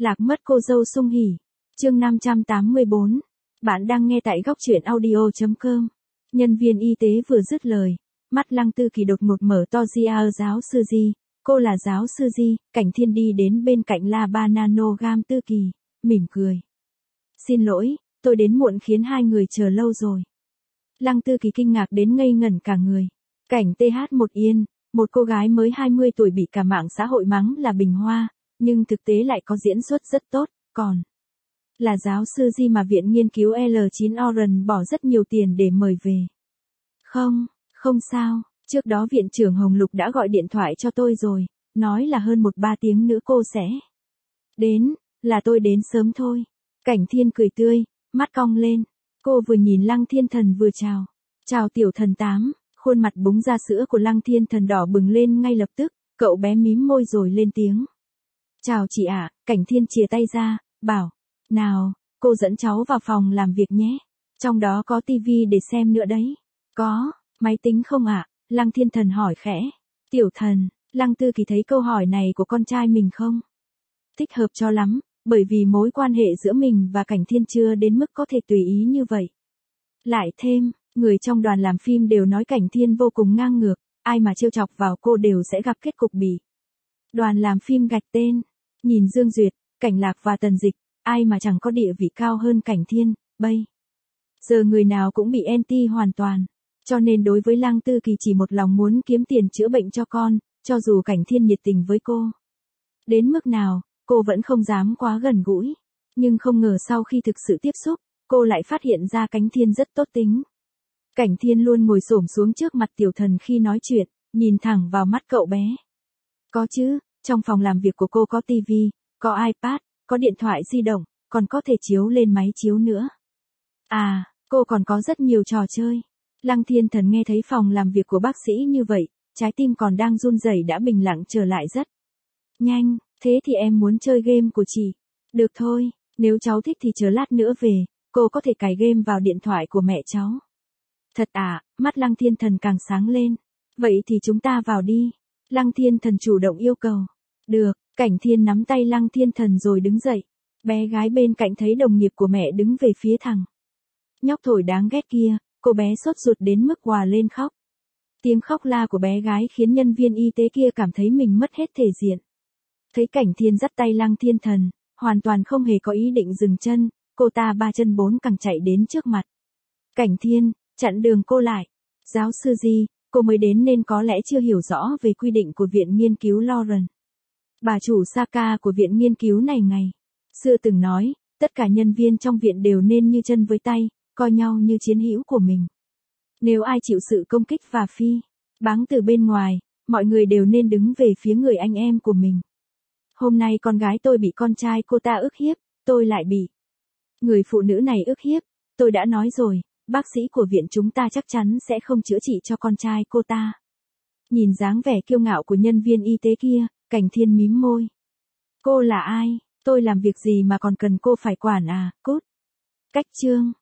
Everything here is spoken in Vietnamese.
Lạc mất cô dâu sung hỉ. Chương 584. Bạn đang nghe tại góc truyện audio.com. Nhân viên y tế vừa dứt lời, mắt Lăng Tư Kỳ đột ngột mở to ra. Giáo sư Di, cô là giáo sư Di. Cảnh Thiên đi đến bên cạnh La Bananogam Tư Kỳ, mỉm cười. Xin lỗi, tôi đến muộn khiến hai người chờ lâu rồi. Lăng Tư Kỳ kinh ngạc đến ngây ngẩn cả người. Cảnh TH1 Yên, một cô gái mới 20 tuổi bị cả mạng xã hội mắng là bình hoa, nhưng thực tế lại có diễn xuất rất tốt, còn là giáo sư Di mà Viện Nghiên cứu L9 Oren bỏ rất nhiều tiền để mời về. Không sao, trước đó Viện trưởng Hồng Lục đã gọi điện thoại cho tôi rồi, nói là hơn 1-3 tiếng nữa cô sẽ đến, là tôi đến sớm thôi. Cảnh Thiên cười tươi, mắt cong lên, cô vừa nhìn Lăng Thiên Thần vừa chào. Chào tiểu thần Tám, khuôn mặt búng ra sữa của Lăng Thiên Thần đỏ bừng lên ngay lập tức, cậu bé mím môi rồi lên tiếng. Chào chị ạ, Cảnh Thiên chìa tay ra, bảo, nào, cô dẫn cháu vào phòng làm việc nhé, trong đó có tivi để xem nữa đấy. Có, máy tính không ạ? Lăng Thiên Thần hỏi khẽ. Tiểu thần, Lăng Tư Kỳ thấy câu hỏi này của con trai mình không thích hợp cho lắm, bởi vì mối quan hệ giữa mình và Cảnh Thiên chưa đến mức có thể tùy ý như vậy. Lại thêm, người trong đoàn làm phim đều nói Cảnh Thiên vô cùng ngang ngược, ai mà trêu chọc vào cô đều sẽ gặp kết cục bị đoàn làm phim gạch tên. Nhìn Dương Duyệt, Cảnh Lạc và Tần Dịch, ai mà chẳng có địa vị cao hơn Cảnh Thiên, bây giờ người nào cũng bị anti hoàn toàn. Cho nên đối với Lăng Tư Kỳ chỉ một lòng muốn kiếm tiền chữa bệnh cho con, cho dù Cảnh Thiên nhiệt tình với cô đến mức nào, cô vẫn không dám quá gần gũi. Nhưng không ngờ sau khi thực sự tiếp xúc, cô lại phát hiện ra Cảnh Thiên rất tốt tính. Cảnh Thiên luôn ngồi xổm xuống trước mặt tiểu thần khi nói chuyện, nhìn thẳng vào mắt cậu bé. Có chứ, trong phòng làm việc của cô có tivi, có iPad, có điện thoại di động, còn có thể chiếu lên máy chiếu nữa. À, cô còn có rất nhiều trò chơi. Lăng Thiên Thần nghe thấy phòng làm việc của bác sĩ như vậy, trái tim còn đang run rẩy đã bình lặng trở lại rất nhanh. Thế thì em muốn chơi game của chị. Được thôi, nếu cháu thích thì chờ lát nữa về, cô có thể cài game vào điện thoại của mẹ cháu. Thật à, mắt Lăng Thiên Thần càng sáng lên. Vậy thì chúng ta vào đi. Lăng Thiên Thần chủ động yêu cầu. Được, Cảnh Thiên nắm tay Lăng Thiên Thần rồi đứng dậy. Bé gái bên cạnh thấy đồng nghiệp của mẹ đứng về phía thằng nhóc thổi đáng ghét kia, cô bé sốt ruột đến mức òa lên khóc. Tiếng khóc la của bé gái khiến nhân viên y tế kia cảm thấy mình mất hết thể diện. Thấy Cảnh Thiên dắt tay Lăng Thiên Thần, hoàn toàn không hề có ý định dừng chân, cô ta 3 chân 4 cẳng chạy đến trước mặt Cảnh Thiên, chặn đường cô lại. Giáo sư Di, cô mới đến nên có lẽ chưa hiểu rõ về quy định của Viện Nghiên cứu Lauren. Bà chủ Saka của Viện Nghiên cứu này ngày xưa từng nói, tất cả nhân viên trong viện đều nên như chân với tay, coi nhau như chiến hữu của mình. Nếu ai chịu sự công kích và phi báng từ bên ngoài, mọi người đều nên đứng về phía người anh em của mình. Hôm nay con gái tôi bị con trai cô ta ức hiếp, tôi lại bị người phụ nữ này ức hiếp. Tôi đã nói rồi, bác sĩ của viện chúng ta chắc chắn sẽ không chữa trị cho con trai cô ta. Nhìn dáng vẻ kiêu ngạo của nhân viên y tế kia, Cảnh Thiên mím môi. Cô là ai? Tôi làm việc gì mà còn cần cô phải quản à, cút. Cách chương.